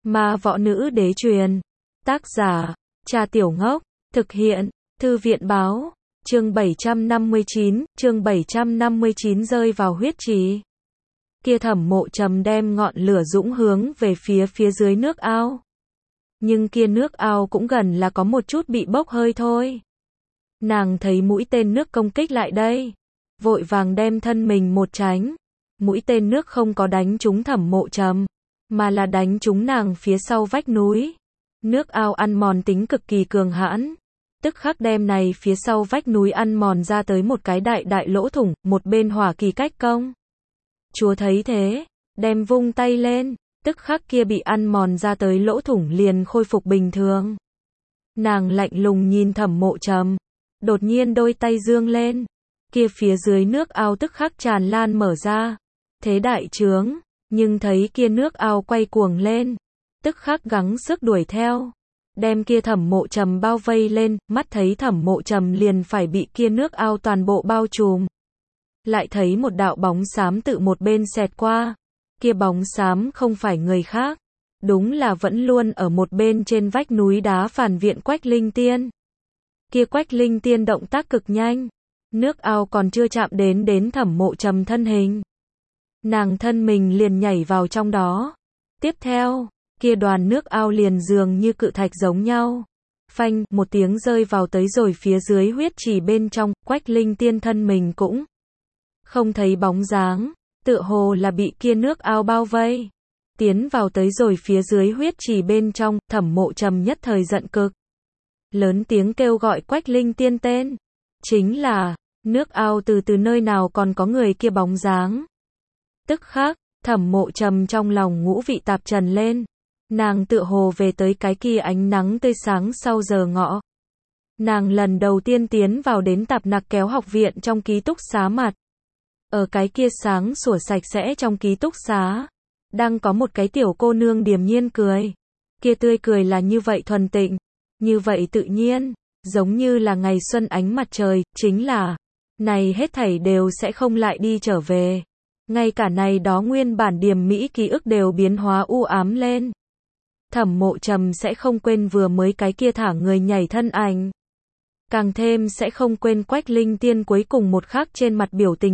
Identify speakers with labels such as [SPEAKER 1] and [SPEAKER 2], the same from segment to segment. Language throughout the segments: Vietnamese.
[SPEAKER 1] Ma võ nữ đế truyền. Tác giả, Trà Tiểu Ngốc. Thực hiện, Thư viện báo. Chương 759 rơi vào huyết trì. Kia Thẩm Mộ Trầm đem ngọn lửa dũng hướng về phía dưới nước ao. Nhưng kia nước ao cũng gần là có một chút bị bốc hơi thôi. Nàng thấy mũi tên nước công kích lại đây, vội vàng đem thân mình một tránh. Mũi tên nước không có đánh trúng Thẩm Mộ Trầm, mà là đánh trúng nàng phía sau vách núi. Nước ao ăn mòn tính cực kỳ cường hãn, tức khắc đem này phía sau vách núi ăn mòn ra tới một cái đại lỗ thủng, một bên hỏa kỳ cách công. Chúa thấy thế, đem vung tay lên, tức khắc kia bị ăn mòn ra tới lỗ thủng liền khôi phục bình thường. Nàng lạnh lùng nhìn Thẩm Mộ Trầm, đột nhiên đôi tay dương lên, kia phía dưới nước ao tức khắc tràn lan mở ra, thế đại trướng, nhưng thấy kia nước ao quay cuồng lên, tức khắc gắng sức đuổi theo, đem kia Thẩm Mộ Trầm bao vây lên, mắt thấy Thẩm Mộ Trầm liền phải bị kia nước ao toàn bộ bao trùm. Lại thấy một đạo bóng xám tự một bên xẹt qua, kia bóng xám không phải người khác, đúng là vẫn luôn ở một bên trên vách núi đá phản viện Quách Linh Tiên. Kia Quách Linh Tiên động tác cực nhanh, nước ao còn chưa chạm đến Thẩm Mộ Trầm thân hình, nàng thân mình liền nhảy vào trong đó. Tiếp theo, kia đoàn nước ao liền dường như cự thạch giống nhau, phanh một tiếng rơi vào tới rồi phía dưới huyết trì bên trong. Quách Linh Tiên thân mình cũng không thấy bóng dáng, tựa hồ là bị kia nước ao bao vây, tiến vào tới rồi phía dưới huyết trì bên trong. Thẩm Mộ Trầm nhất thời giận cực, lớn tiếng kêu gọi Quách Linh Tiên tên, chính là, nước ao từ nơi nào còn có người kia bóng dáng. Tức khắc, Thẩm Mộ Trầm trong lòng ngũ vị tạp trần lên, nàng tựa hồ về tới cái kia ánh nắng tươi sáng sau giờ ngọ. Nàng lần đầu tiên tiến vào đến Tạp Nặc Kéo học viện trong ký túc xá mặt. Ở cái kia sáng sủa sạch sẽ trong ký túc xá, đang có một cái tiểu cô nương điềm nhiên cười. Kia tươi cười là như vậy thuần tịnh, như vậy tự nhiên, giống như là ngày xuân ánh mặt trời, chính là, này hết thảy đều sẽ không lại đi trở về. Ngay cả này đó nguyên bản điềm mỹ ký ức đều biến hóa u ám lên. Thẩm Mộ Trầm sẽ không quên vừa mới cái kia thả người nhảy thân ảnh. Càng thêm sẽ không quên Quách Linh Tiên cuối cùng một khắc trên mặt biểu tình,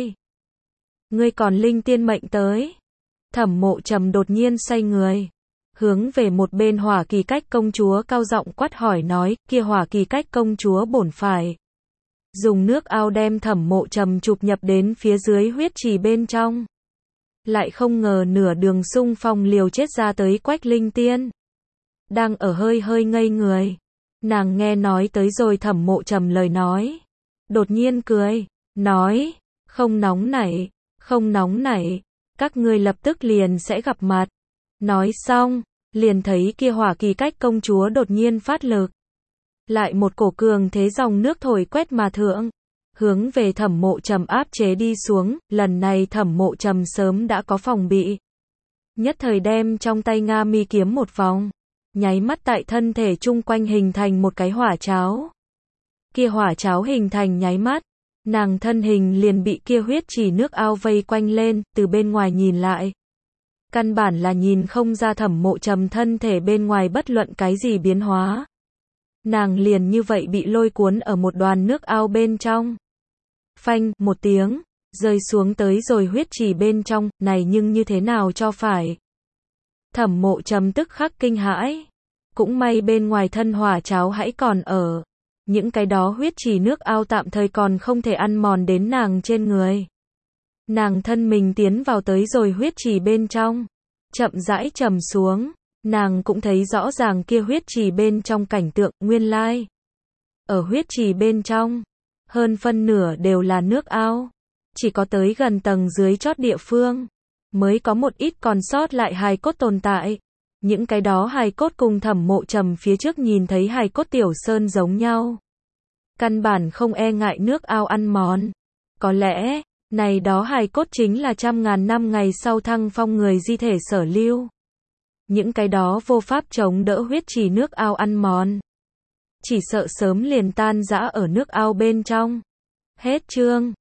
[SPEAKER 1] ngươi còn Linh Tiên mệnh tới. Thẩm Mộ Trầm đột nhiên xoay người, hướng về một bên Hỏa Kỳ Cách công chúa cao giọng quát hỏi nói, kia Hỏa Kỳ Cách công chúa bổn phải dùng nước ao đem Thẩm Mộ Trầm chụp nhập đến phía dưới huyết trì bên trong. Lại không ngờ nửa đường xung phong liều chết ra tới Quách Linh Tiên, đang ở hơi ngây người. Nàng nghe nói tới rồi Thẩm Mộ Trầm lời nói, đột nhiên cười, nói, không nóng nảy, các ngươi lập tức liền sẽ gặp mặt. Nói xong, liền thấy kia Hỏa Kỳ Cách công chúa đột nhiên phát lực, lại một cổ cường thế dòng nước thổi quét mà thượng, hướng về Thẩm Mộ Trầm áp chế đi xuống. Lần này Thẩm Mộ Trầm sớm đã có phòng bị, nhất thời đem trong tay Nga mi kiếm một vòng, nháy mắt tại thân thể chung quanh hình thành một cái hỏa cháo. Kia hỏa cháo hình thành nháy mắt, nàng thân hình liền bị kia huyết trì nước ao vây quanh lên. Từ bên ngoài nhìn lại, căn bản là nhìn không ra Thẩm Mộ Trầm thân thể bên ngoài bất luận cái gì biến hóa. Nàng liền như vậy bị lôi cuốn ở một đoàn nước ao bên trong. Phanh, một tiếng, rơi xuống tới rồi huyết trì bên trong, này nhưng như thế nào cho phải. Thẩm Mộ Trầm tức khắc kinh hãi, cũng may bên ngoài thân hỏa cháo hãy còn ở, những cái đó huyết trì nước ao tạm thời còn không thể ăn mòn đến nàng trên người. Nàng thân mình tiến vào tới rồi huyết trì bên trong, chậm rãi trầm xuống, nàng cũng thấy rõ ràng kia huyết trì bên trong cảnh tượng. Nguyên lai, ở huyết trì bên trong, hơn phân nửa đều là nước ao, chỉ có tới gần tầng dưới chót địa phương mới có một ít còn sót lại hài cốt tồn tại. Những cái đó hài cốt cùng Thẩm Mộ Trầm phía trước nhìn thấy hài cốt tiểu sơn giống nhau, căn bản không e ngại nước ao ăn mòn. Có lẽ, này đó hài cốt chính là trăm ngàn năm ngày sau thăng phong người di thể sở lưu. Những cái đó vô pháp chống đỡ huyết trì nước ao ăn mòn, chỉ sợ sớm liền tan rã ở nước ao bên trong. Hết chương.